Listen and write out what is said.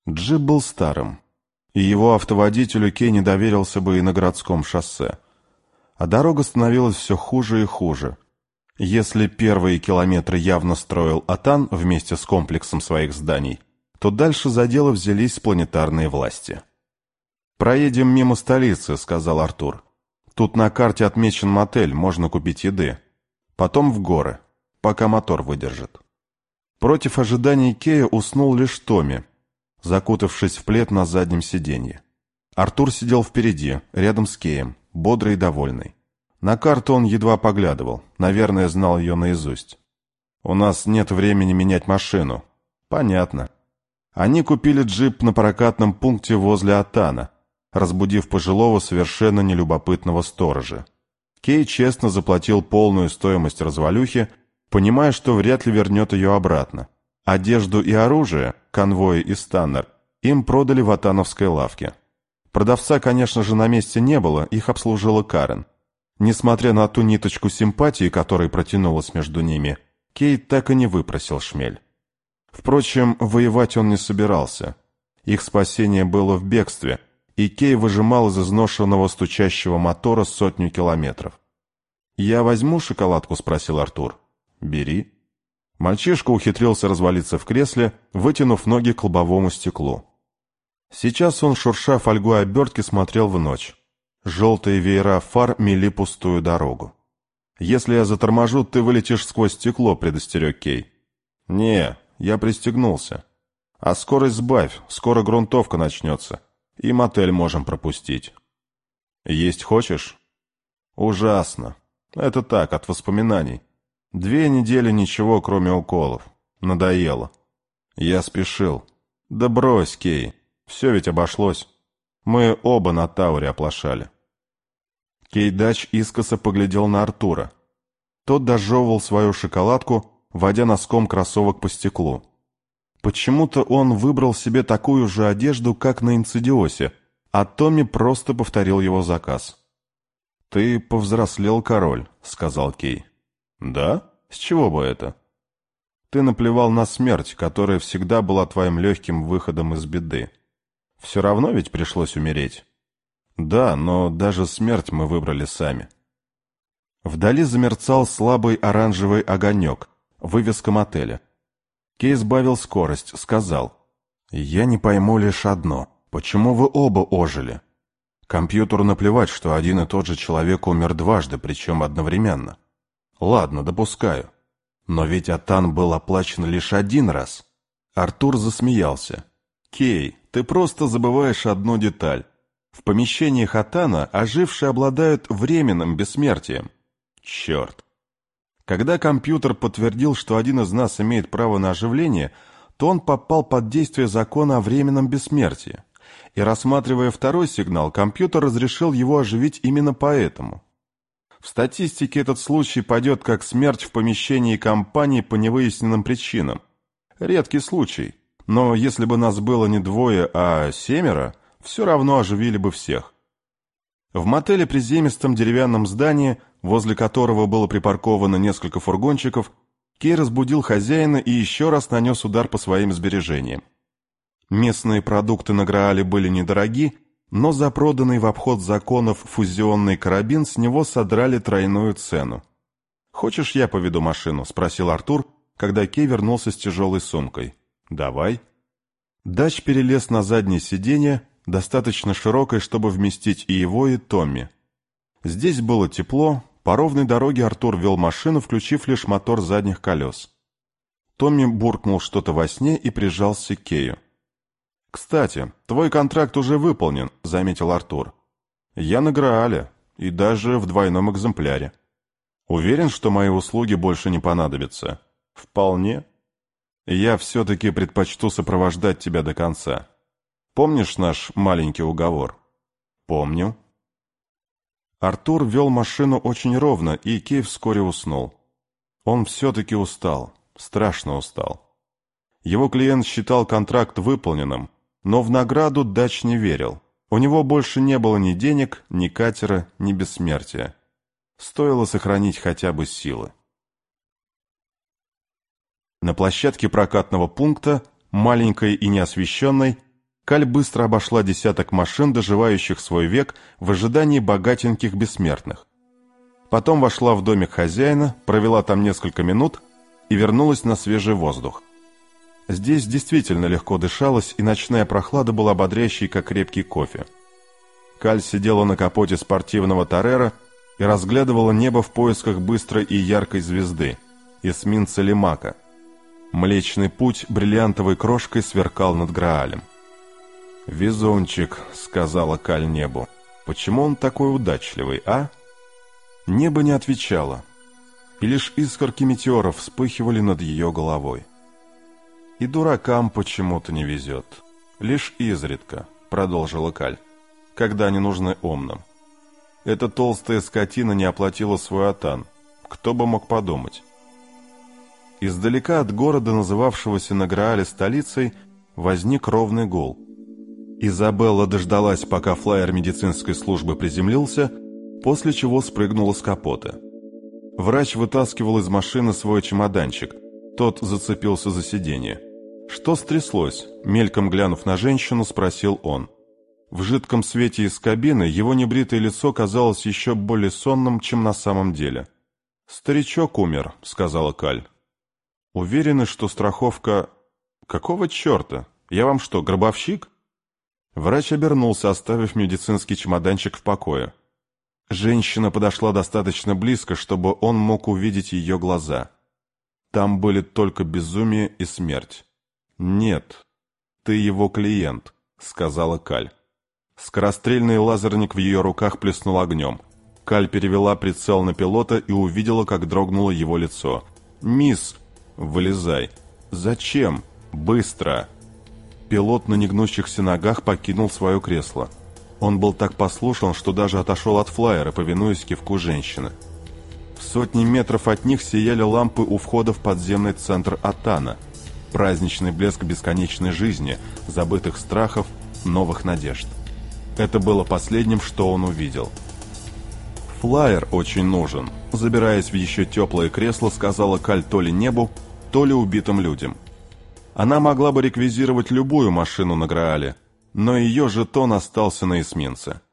Джип был старым, и его автоводителю Кей не доверился бы и на городском шоссе. А дорога становилась все хуже и хуже. Если первые километры явно строил Атан вместе с комплексом своих зданий, то дальше за дело взялись планетарные власти. «Проедем мимо столицы», — сказал Артур. «Тут на карте отмечен мотель, можно купить еды. Потом в горы, пока мотор выдержит». Против ожиданий Кея уснул лишь Томми, закутавшись в плед на заднем сиденье. Артур сидел впереди, рядом с Кеем, бодрый и довольный. На карту он едва поглядывал, наверное, знал ее наизусть. «У нас нет времени менять машину». «Понятно». Они купили джип на прокатном пункте возле Атана, разбудив пожилого совершенно нелюбопытного сторожа. Кей честно заплатил полную стоимость развалюхи, понимая, что вряд ли вернет ее обратно. Одежду и оружие, конвои и станнер, им продали в атановской лавке. Продавца, конечно же, на месте не было, их обслужила Карен. Несмотря на ту ниточку симпатии, которая протянулась между ними, Кей так и не выпросил шмель. Впрочем, воевать он не собирался. Их спасение было в бегстве, и Кей выжимал из изношенного стучащего мотора 100 километров. «Я возьму шоколадку?» — спросил Артур. «Бери». Мальчишка ухитрился развалиться в кресле, вытянув ноги к лобовому стеклу. Сейчас он, шурша фольгой обертки, смотрел в ночь. Желтые веера фар мели пустую дорогу. «Если я заторможу, ты вылетишь сквозь стекло», — предостерег Кей. «Не, я пристегнулся. А скорость сбавь, скоро грунтовка начнется, и мотель можем пропустить». «Есть хочешь?» «Ужасно. Это так, от воспоминаний. 2 недели ничего, кроме уколов. Надоело». Я спешил. «Да брось, Кей, все ведь обошлось. Мы оба на Тауре оплошали». Кейдач искоса поглядел на Артура. Тот дожевывал свою шоколадку, водя носком кроссовок по стеклу. Почему-то он выбрал себе такую же одежду, как на Инцидиосе, а Томми просто повторил его заказ. «Ты повзрослел, король», — сказал Кей. «Да? С чего бы это?» «Ты наплевал на смерть, которая всегда была твоим легким выходом из беды. Все равно ведь пришлось умереть». «Да, но даже смерть мы выбрали сами». Вдали замерцал слабый оранжевый огонек, вывеска мотеля. Кей сбавил скорость, сказал: «Я не пойму лишь одно. Почему вы оба ожили? Компьютеру наплевать, что один и тот же человек умер дважды, причем одновременно. Ладно, допускаю. Но ведь Атан был оплачен лишь 1 раз». Артур засмеялся. «Кей, ты просто забываешь одну деталь. В помещениях Атана ожившие обладают временным бессмертием». «Черт!» Когда компьютер подтвердил, что один из нас имеет право на оживление, то он попал под действие закона о временном бессмертии. И рассматривая второй сигнал, компьютер разрешил его оживить именно поэтому. В статистике этот случай пойдет как смерть в помещении компании по невыясненным причинам. Редкий случай, но если бы нас было не 2, а 7, все равно оживили бы всех. В мотеле приземистом деревянном здании, возле которого было припарковано несколько фургончиков, Кей разбудил хозяина и еще раз нанес удар по своим сбережениям. Местные продукты на Граале были недороги, но за проданный в обход законов фузионный карабин с него содрали тройную цену. «Хочешь, я поведу машину?» — спросил Артур, когда Кей вернулся с тяжелой сумкой. «Давай». Дач перелез на заднее сиденье, достаточно широкое, чтобы вместить и его, и Томми. Здесь было тепло, по ровной дороге Артур вел машину, включив лишь мотор задних колес. Томми буркнул что-то во сне и прижался к Кею. «Кстати, твой контракт уже выполнен», — заметил Артур. «Я на Граале, и даже в 2 экземпляре. Уверен, что мои услуги больше не понадобятся?» «Вполне. Я все-таки предпочту сопровождать тебя до конца. Помнишь наш маленький уговор?» «Помню». Артур вел машину очень ровно, и Кей вскоре уснул. Он все-таки устал, страшно устал. Его клиент считал контракт выполненным, но в награду Дач не верил. У него больше не было ни денег, ни катера, ни бессмертия. Стоило сохранить хотя бы силы. На площадке прокатного пункта, маленькой и неосвещенной, Каль быстро обошла десяток машин, доживающих свой век в ожидании богатеньких бессмертных. Потом вошла в домик хозяина, провела там несколько минут и вернулась на свежий воздух. Здесь действительно легко дышалось, и ночная прохлада была бодрящей, как крепкий кофе. Каль сидела на капоте спортивного Тореро и разглядывала небо в поисках быстрой и яркой звезды, эсминца Лимака. Млечный путь бриллиантовой крошкой сверкал над Граалем. «Везунчик», — сказала Каль небу. «Почему он такой удачливый, а?» Небо не отвечало, и лишь искорки метеоров вспыхивали над ее головой. «И дуракам почему-то не везет. Лишь изредка», — продолжила Каль, — «когда они нужны умным. Эта толстая скотина не оплатила свой атан. Кто бы мог подумать?» Издалека от города, называвшегося на Граале столицей, возник ровный гул. Изабелла дождалась, пока флайер медицинской службы приземлился, после чего спрыгнула с капота. Врач вытаскивал из машины свой чемоданчик. Тот зацепился за сиденье. «Что стряслось?» — мельком глянув на женщину, спросил он. В жидком свете из кабины его небритое лицо казалось еще более сонным, чем на самом деле. «Старичок умер», — сказала Каль. «Уверены, что страховка...» «Какого черта? Я вам что, гробовщик?» Врач обернулся, оставив медицинский чемоданчик в покое. Женщина подошла достаточно близко, чтобы он мог увидеть ее глаза. Там были только безумие и смерть. «Нет, ты его клиент», — сказала Каль. Скорострельный лазерник в ее руках плеснул огнем. Каль перевела прицел на пилота и увидела, как дрогнуло его лицо. «Мисс, вылезай». «Зачем? Быстро!» Пилот на негнущихся ногах покинул свое кресло. Он был так послушен, что даже отошел от флайера, повинуясь кивку женщины. В сотни метров от них сияли лампы у входа в подземный центр Атана. Праздничный блеск бесконечной жизни, забытых страхов, новых надежд. Это было последним, что он увидел. «Флайер очень нужен», — забираясь в еще теплое кресло, сказала Каль то ли небу, то ли убитым людям. Она могла бы реквизировать любую машину на Граале, но ее жетон остался на эсминце.